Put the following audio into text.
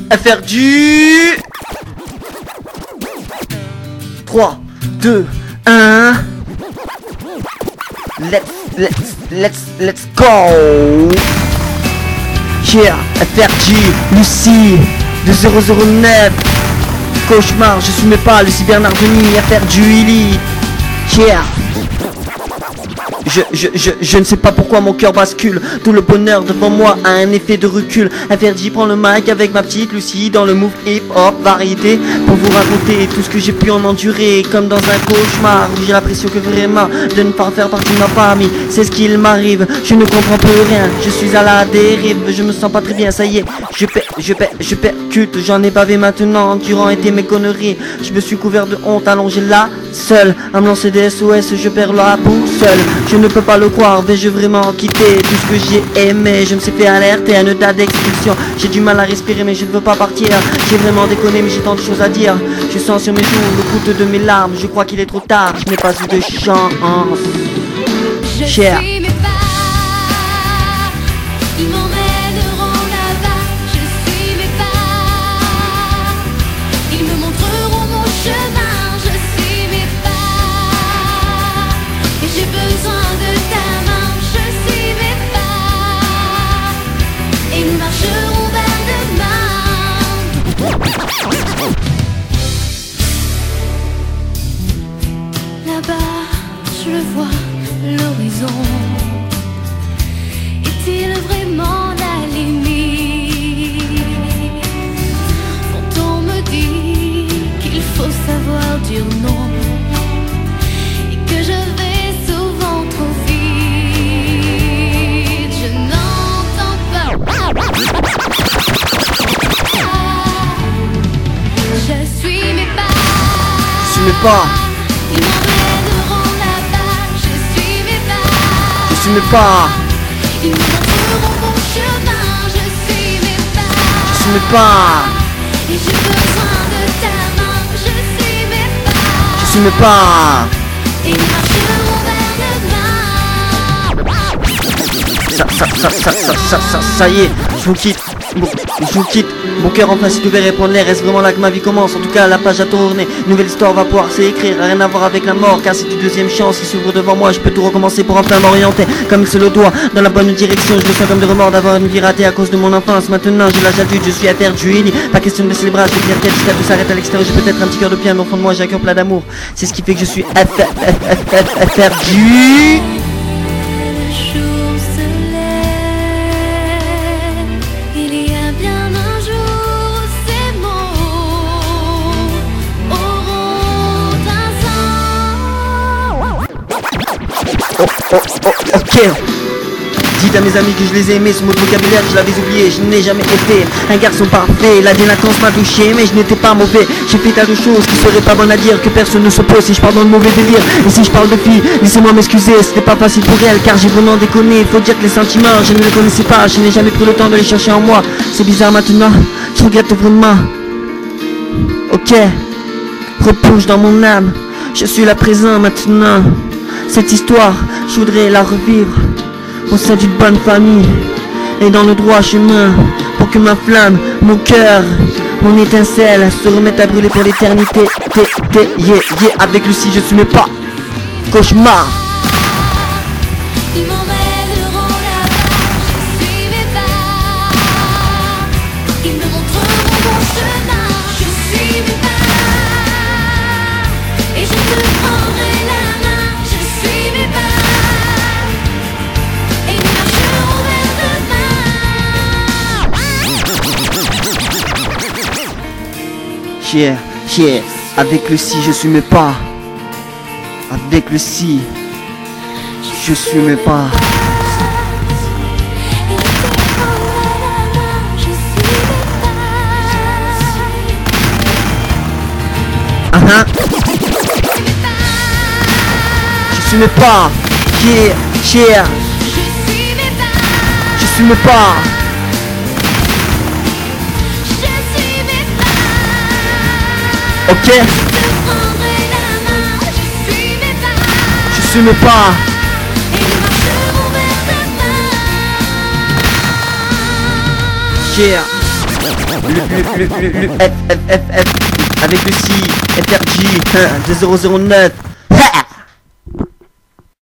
à faire du 3, 2, 1. Let's go. Yeah, FRG, Lucie, de 009. Cauchemar, je suis mes pas, Lucie Bernard Denis, FRG, Willy. Yeah. Je ne sais pas pourquoi mon cœur bascule. Tout le bonheur devant moi a un effet de recul. FRG prend le mic avec ma petite Lucie dans le move hip-hop variété pour vous raconter tout ce que j'ai pu en endurer. Comme dans un cauchemar où j'ai l'impression que vraiment de ne pas faire partie de ma famille. C'est ce qu'il m'arrive, je ne comprends plus rien. Je suis à la dérive, je me sens pas très bien. Ça y est, je percute. J'en ai bavé maintenant durant été mes conneries. Je me suis couvert de honte, allongé là, seul à me lancer des SOS, je perds la boussole. Je ne peux pas le croire, vais-je vraiment quitter tout ce que j'ai aimé? Je me suis fait alerter à un état d'expulsion. J'ai du mal à respirer mais je ne veux pas partir. J'ai vraiment déconné mais j'ai tant de choses à dire. Je sens sur mes joues le goutte de mes larmes. Je crois qu'il est trop tard, je n'ai pas eu de chance. Cher. Ils m'emmèneront là-bas, je suis mes pas. Ils me montreront mon chemin, je suis mes pas. Et j'ai besoin de ta main, je suis mes pas. Et nous marcherons vers demain. Là-bas, je le vois, l'horizon. Est-il vraiment la limite? Quand on me dit qu'il faut savoir dire non et que je vais souvent trop vite, je n'entends pas. Je suis mes pas. Je suis mes pas. Ils m'emmèneront là-bas, je suis mes pas. Je suis mes pas. Ils me montreront mon chemin, je suis mes pas. Je suis mes pas. Et j'ai besoin de ta main, je suis mes pas. Je suis mes pas. Et nous marcherons vers demain. Ça y est, je vous quitte. Je vous quitte. Mon cœur enfin s'est ouvert et prendre l'air. Est-ce vraiment là que ma vie commence? En tout cas, la page a tourné. Nouvelle histoire va pouvoir s'écrire. Rien à voir avec la mort, car c'est une deuxième chance qui s'ouvre devant moi. Je peux tout recommencer pour enfin m'orienter comme il se le doit dans la bonne direction. Je me sens comme de remords d'avoir une vie ratée à cause de mon enfance. Maintenant, j'ai l'âge adulte, je suis à terre du pas question de baisser les bras, je vais dire tête jusqu'à tout s'arrête à l'extérieur. J'ai peut-être un petit cœur de pierre, mais au fond de moi, j'ai un cœur plein d'amour. C'est ce qui fait que je suis perdu. Le jour se lève, il y a bien un jour où ces mots auront un sens. Ok. Dites à mes amis que je les ai aimés, ce mot de vocabulaire je l'avais oublié, je n'ai jamais été un garçon parfait. La délinquance m'a touché mais je n'étais pas mauvais. J'ai fait tas de choses qui seraient pas bonnes à dire, que personne ne s'oppose si je parle dans le mauvais délire. Et si je parle de filles, laissez-moi m'excuser, c'était pas facile pour elle car j'ai vraiment déconné. Faut dire que les sentiments, je ne les connaissais pas, je n'ai jamais pris le temps de les chercher en moi. C'est bizarre maintenant, je regrette vraiment. Ok, replonge dans mon âme, je suis là présent maintenant. Cette histoire, je voudrais la revivre au sein d'une bonne famille et dans le droit chemin, pour que ma flamme, mon cœur, mon étincelle se remette à brûler pour l'éternité. Avec Lucie je suis mes pas. Cauchemar. Ils m'emmèneront là-bas, je suis mes pas. Ils me montreront mon chemin, je suis mes pas. Et je te prendrai la main, je suis mes pas. Et nous marcherons vers demain. Avec Lucie je suis mes pas. Avec Lucie je suis mes pas. Je suis mes pas. Je suis mes pas. Ok. Je suis mes pas. Yeah. Le F, F, F, F, avec le C, FRG, 2009. Ha!